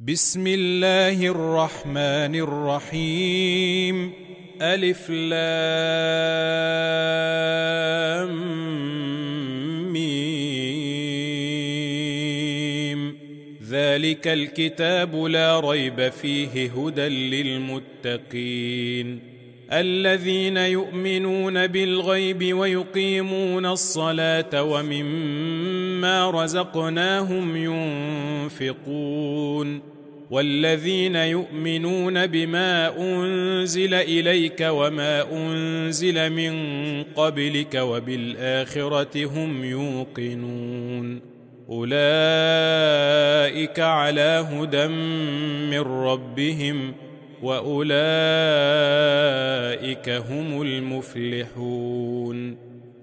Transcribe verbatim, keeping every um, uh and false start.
بسم الله الرحمن الرحيم. ألف لام ميم. ذلك الكتاب لا ريب فيه هدى للمتقين الذين يؤمنون بالغيب ويقيمون الصلاة ومما رزقناهم ينفقون والذين يؤمنون بما أنزل إليك وما أنزل من قبلك وبالآخرة هم يوقنون أولئك على هدى من ربهم وأولئك هم المفلحون.